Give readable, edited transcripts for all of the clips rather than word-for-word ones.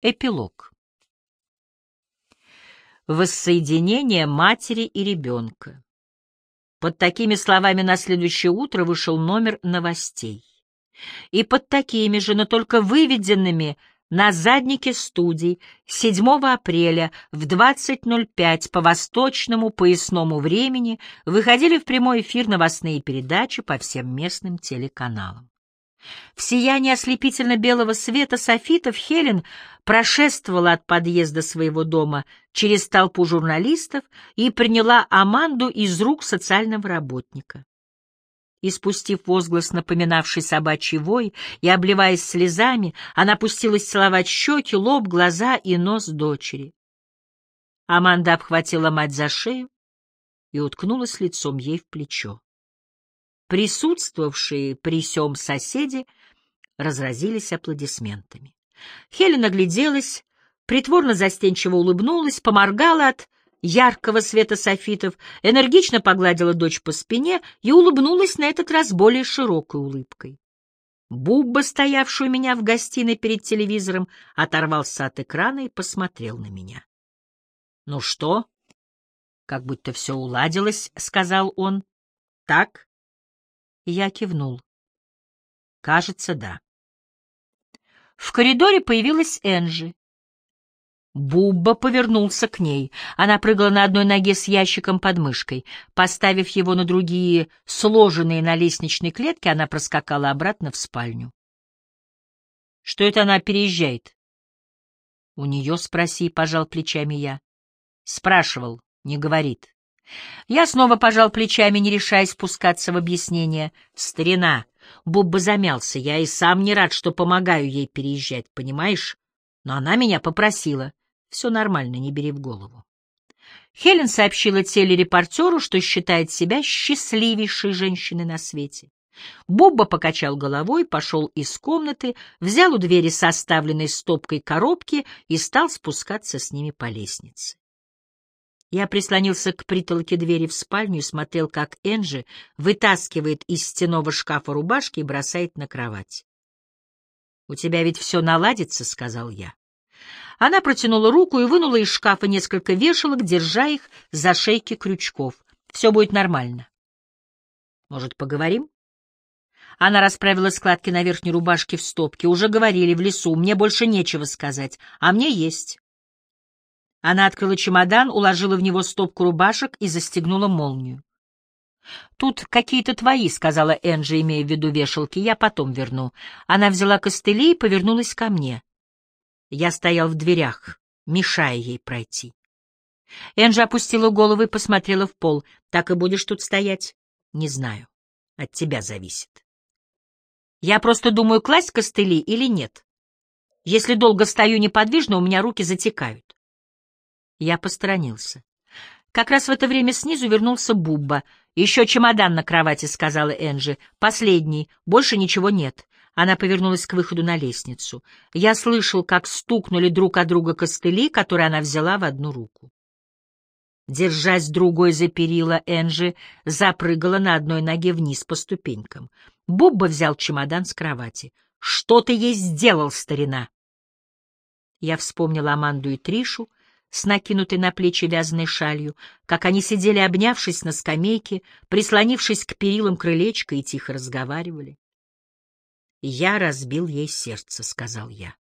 Эпилог. Воссоединение матери и ребенка. Под такими словами на следующее утро вышел номер новостей. И под такими же, но только выведенными на заднике студий 7 апреля в 20:05 по восточному поясному времени выходили в прямой эфир новостные передачи по всем местным телеканалам. В сиянии ослепительно-белого света софитов Хелен прошествовала от подъезда своего дома через толпу журналистов и приняла Аманду из рук социального работника. Испустив возглас, напоминавший собачий вой, и обливаясь слезами, она пустилась целовать щеки, лоб, глаза и нос дочери. Аманда обхватила мать за шею и уткнулась лицом ей в плечо. Присутствовавшие при сём соседи разразились аплодисментами. Хелен огляделась, притворно-застенчиво улыбнулась, поморгала от яркого света софитов, энергично погладила дочь по спине и улыбнулась на этот раз более широкой улыбкой. Бубба, стоявший у меня в гостиной перед телевизором, оторвался от экрана и посмотрел на меня. — Ну что? — Как будто все уладилось, — сказал он. — Так? Я кивнул. Кажется, да. В коридоре появилась Энджи. Бубба повернулся к ней. Она прыгала на одной ноге с ящиком под мышкой. Поставив его на другие, сложенные на лестничной клетке, она проскакала обратно в спальню. — Что это она переезжает? — У нее спроси, — пожал плечами я. — Спрашивал, не говорит. Я снова пожал плечами, не решаясь спускаться в объяснение. «Старина!» Бубба замялся. «Я и сам не рад, что помогаю ей переезжать, понимаешь? Но она меня попросила. Все нормально, не бери в голову». Хелен сообщила телерепортеру, что считает себя счастливейшей женщиной на свете. Бубба покачал головой, пошел из комнаты, взял у двери составленной стопкой коробки и стал спускаться с ними по лестнице. Я прислонился к притолоке двери в спальню и смотрел, как Энджи вытаскивает из стенного шкафа рубашки и бросает на кровать. — У тебя ведь все наладится, — сказал я. Она протянула руку и вынула из шкафа несколько вешалок, держа их за шейки крючков. — Все будет нормально. — Может, поговорим? Она расправила складки на верхней рубашке в стопке. — Уже говорили в лесу, мне больше нечего сказать, а мне есть. Она открыла чемодан, уложила в него стопку рубашек и застегнула молнию. «Тут какие-то твои», — сказала Энджи, имея в виду вешалки, — «я потом верну». Она взяла костыли и повернулась ко мне. Я стоял в дверях, мешая ей пройти. Энджи опустила голову и посмотрела в пол. «Так и будешь тут стоять?» «Не знаю. От тебя зависит». «Я просто думаю, класть костыли или нет. Если долго стою неподвижно, у меня руки затекают». Я посторонился. Как раз в это время снизу вернулся Бубба. «Еще чемодан на кровати», — сказала Энджи. «Последний. Больше ничего нет». Она повернулась к выходу на лестницу. Я слышал, как стукнули друг о друга костыли, которые она взяла в одну руку. Держась другой за перила, Энджи запрыгала на одной ноге вниз по ступенькам. Бубба взял чемодан с кровати. «Что ты ей сделал, старина?» Я вспомнил Аманду и Тришу, с накинутой на плечи вязаной шалью, как они сидели, обнявшись на скамейке, прислонившись к перилам крылечка и тихо разговаривали. «Я разбил ей сердце», — сказал я.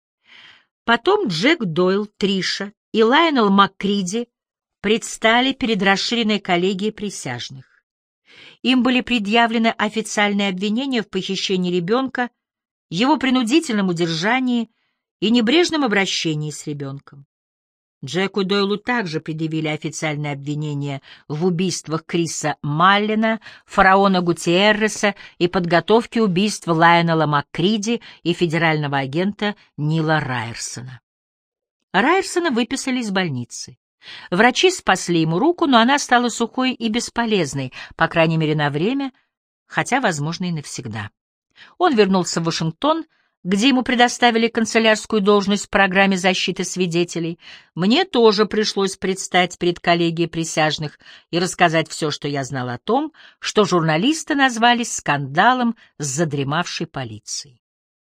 Потом Джек Дойл, Триша и Лайонел Маккриди предстали перед расширенной коллегией присяжных. Им были предъявлены официальные обвинения в похищении ребенка, его принудительном удержании и небрежном обращении с ребенком. Джеку Дойлу также предъявили официальные обвинения в убийствах Криса Маллена, фараона Гутиерреса и подготовке убийств Лайонела Маккриди и федерального агента Нила Райерсона. Райерсона выписали из больницы. Врачи спасли ему руку, но она стала сухой и бесполезной, по крайней мере на время, хотя, возможно, и навсегда. Он вернулся в Вашингтон, где ему предоставили канцелярскую должность в программе защиты свидетелей. Мне тоже пришлось предстать перед коллегией присяжных и рассказать все, что я знал о том, что журналисты назвали скандалом с задремавшей полицией.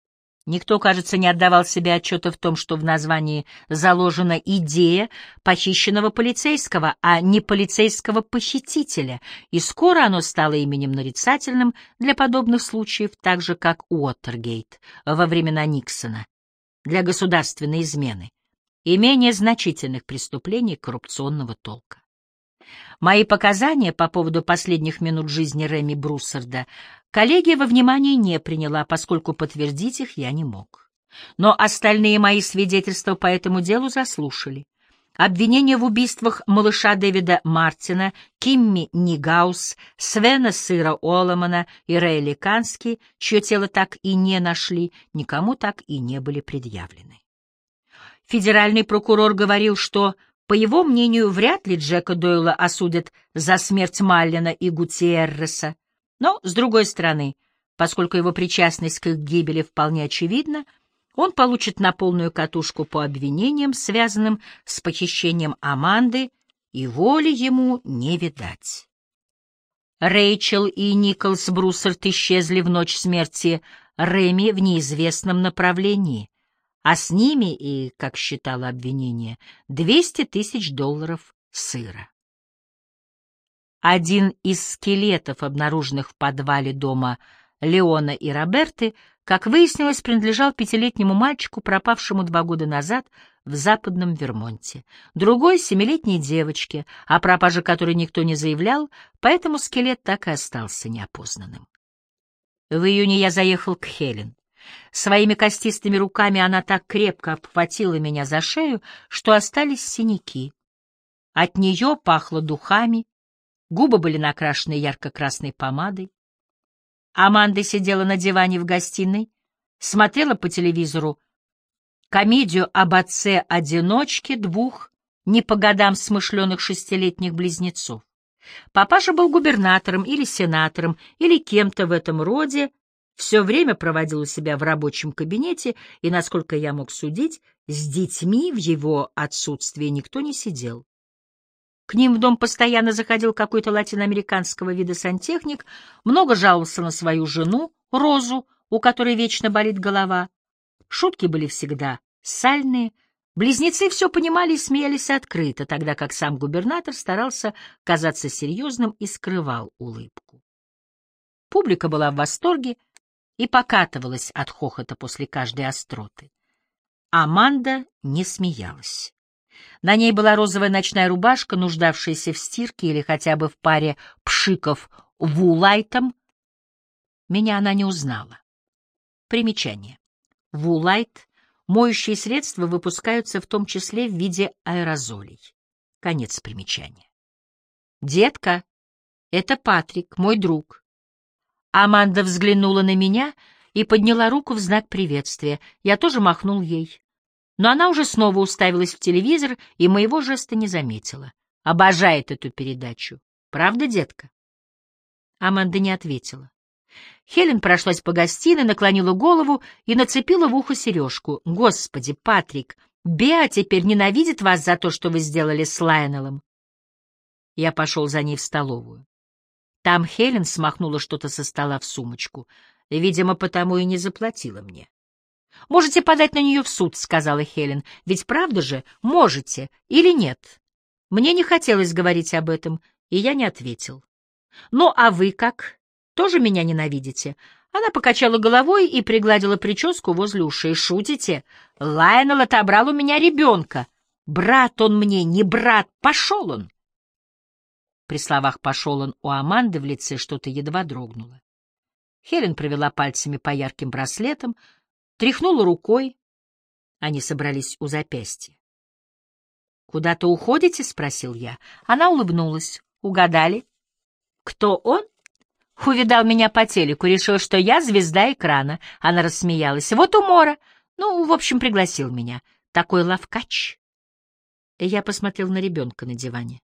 Никто, кажется, не отдавал себе отчета в том, что в названии заложена идея похищенного полицейского, а не полицейского похитителя, и скоро оно стало именем нарицательным для подобных случаев, так же, как Уотергейт во времена Никсона, для государственной измены и менее значительных преступлений коррупционного толка. Мои показания по поводу последних минут жизни Реми Бруссарда коллегия во внимание не приняла, поскольку подтвердить их я не мог. Но остальные мои свидетельства по этому делу заслушали. Обвинения в убийствах малыша Дэвида Мартина, Кимми Нигаус, Свена Сыра Оломана и Рейли Кански, чье тело так и не нашли, никому так и не были предъявлены. Федеральный прокурор говорил, что, по его мнению, вряд ли Джека Дойла осудят за смерть Маллина и Гутиерреса, но, с другой стороны, поскольку его причастность к их гибели вполне очевидна, он получит на полную катушку по обвинениям, связанным с похищением Аманды, и воли ему не видать. Рэйчел и Николас Бруссард исчезли в ночь смерти Реми в неизвестном направлении, а с ними и, как считало обвинение, $200 тысяч сыра. Один из скелетов, обнаруженных в подвале дома Леона и Роберты, как выяснилось, принадлежал 5-летнему мальчику, пропавшему 2 года назад в Западном Вермонте. Другой — 7-летней девочке, о пропаже которой никто не заявлял, поэтому скелет так и остался неопознанным. В июне я заехал к Хелен. Своими костистыми руками она так крепко обхватила меня за шею, что остались синяки. От нее пахло духами, губы были накрашены ярко-красной помадой. Аманда сидела на диване в гостиной, смотрела по телевизору комедию об отце-одиночке 2 не по годам смышленых 6-летних близнецов. Папаша был губернатором или сенатором, или кем-то в этом роде, все время проводил у себя в рабочем кабинете, и, насколько я мог судить, с детьми в его отсутствии никто не сидел. К ним в дом постоянно заходил какой-то латиноамериканского вида сантехник, много жаловался на свою жену, Розу, у которой вечно болит голова. Шутки были всегда сальные, близнецы все понимали и смеялись открыто, тогда как сам губернатор старался казаться серьезным и скрывал улыбку. Публика была в восторге и покатывалась от хохота после каждой остроты. Аманда не смеялась. На ней была розовая ночная рубашка, нуждавшаяся в стирке или хотя бы в паре пшиков вулайтом. Меня она не узнала. Примечание. Вулайт — моющие средства выпускаются в том числе в виде аэрозолей. Конец примечания. «Детка, это Патрик, мой друг». Аманда взглянула на меня и подняла руку в знак приветствия. Я тоже махнул ей. Но она уже снова уставилась в телевизор и моего жеста не заметила. Обожает эту передачу. Правда, детка? Аманда не ответила. Хелен прошлась по гостиной, наклонила голову и нацепила в ухо сережку. «Господи, Патрик, Беа теперь ненавидит вас за то, что вы сделали с Лайонеллом». Я пошел за ней в столовую. Там Хелен смахнула что-то со стола в сумочку. Видимо, потому и не заплатила мне. «Можете подать на нее в суд», — сказала Хелен. «Ведь правда же, можете или нет?» Мне не хотелось говорить об этом, и я не ответил. «Ну, а вы как? Тоже меня ненавидите?» Она покачала головой и пригладила прическу возле ушей. «Шутите? Лайонелл отобрал у меня ребенка. Брат он мне, не брат. Пошел он!» При словах «пошел он» у Аманды в лице что-то едва дрогнуло. Хелен провела пальцами по ярким браслетам, тряхнула рукой. Они собрались у запястья. «Куда-то уходите?» — спросил я. Она улыбнулась. «Угадали?» «Кто он?» «Увидал меня по телеку, решил, что я звезда экрана». Она рассмеялась. «Вот умора. Ну, в общем, пригласил меня. Такой ловкач». Я посмотрел на ребенка на диване.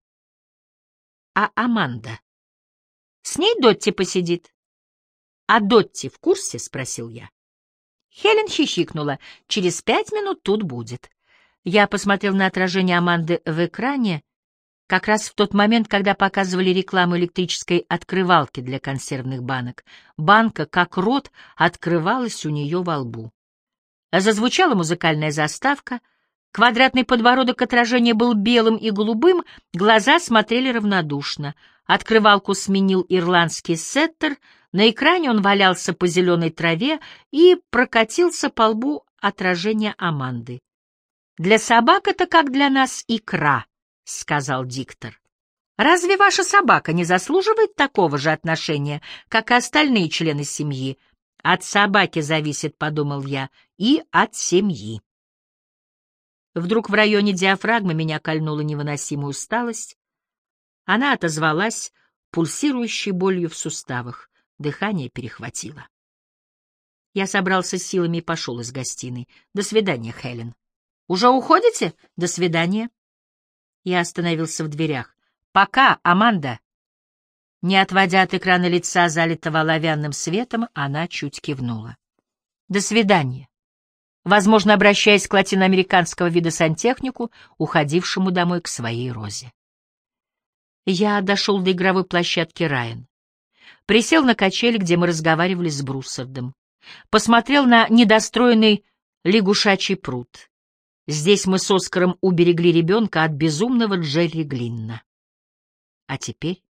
«А Аманда? С ней Дотти посидит?» «А Дотти в курсе?» — спросил я. Хелен хихикнула. «Через 5 минут тут будет». Я посмотрел на отражение Аманды в экране как раз в тот момент, когда показывали рекламу электрической открывалки для консервных банок. Банка, как рот, открывалась у нее во лбу. Зазвучала музыкальная заставка. Квадратный подбородок отражения был белым и голубым, глаза смотрели равнодушно. Открывалку сменил ирландский сеттер, на экране он валялся по зеленой траве и прокатился по лбу отражения Аманды. «Для собак это как для нас икра», — сказал диктор. «Разве ваша собака не заслуживает такого же отношения, как и остальные члены семьи?» «От собаки зависит», — подумал я, — «и от семьи». Вдруг в районе диафрагмы меня кольнула невыносимая усталость. Она отозвалась пульсирующей болью в суставах. Дыхание перехватило. Я собрался с силами и пошел из гостиной. «До свидания, Хелен». «Уже уходите? До свидания». Я остановился в дверях. «Пока, Аманда». Не отводя от экрана лица, залитого оловянным светом, она чуть кивнула. «До свидания», возможно, обращаясь к латиноамериканского вида сантехнику, уходившему домой к своей Розе. Я дошел до игровой площадки Райан. Присел на качели, где мы разговаривали с Бруссардом. Посмотрел на недостроенный лягушачий пруд. Здесь мы с Оскаром уберегли ребенка от безумного Джерри Глинна. А теперь?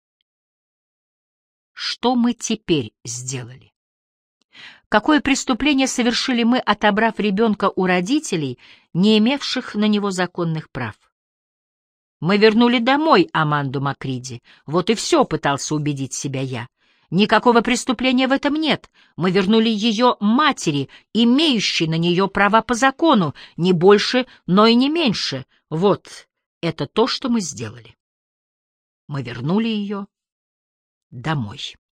Что мы теперь сделали? Какое преступление совершили мы, отобрав ребенка у родителей, не имевших на него законных прав? Мы вернули домой Аманду Макриди. Вот и все, пытался убедить себя я. Никакого преступления в этом нет. Мы вернули ее матери, имеющей на нее права по закону, не больше, но и не меньше. Вот это то, что мы сделали. Мы вернули ее домой.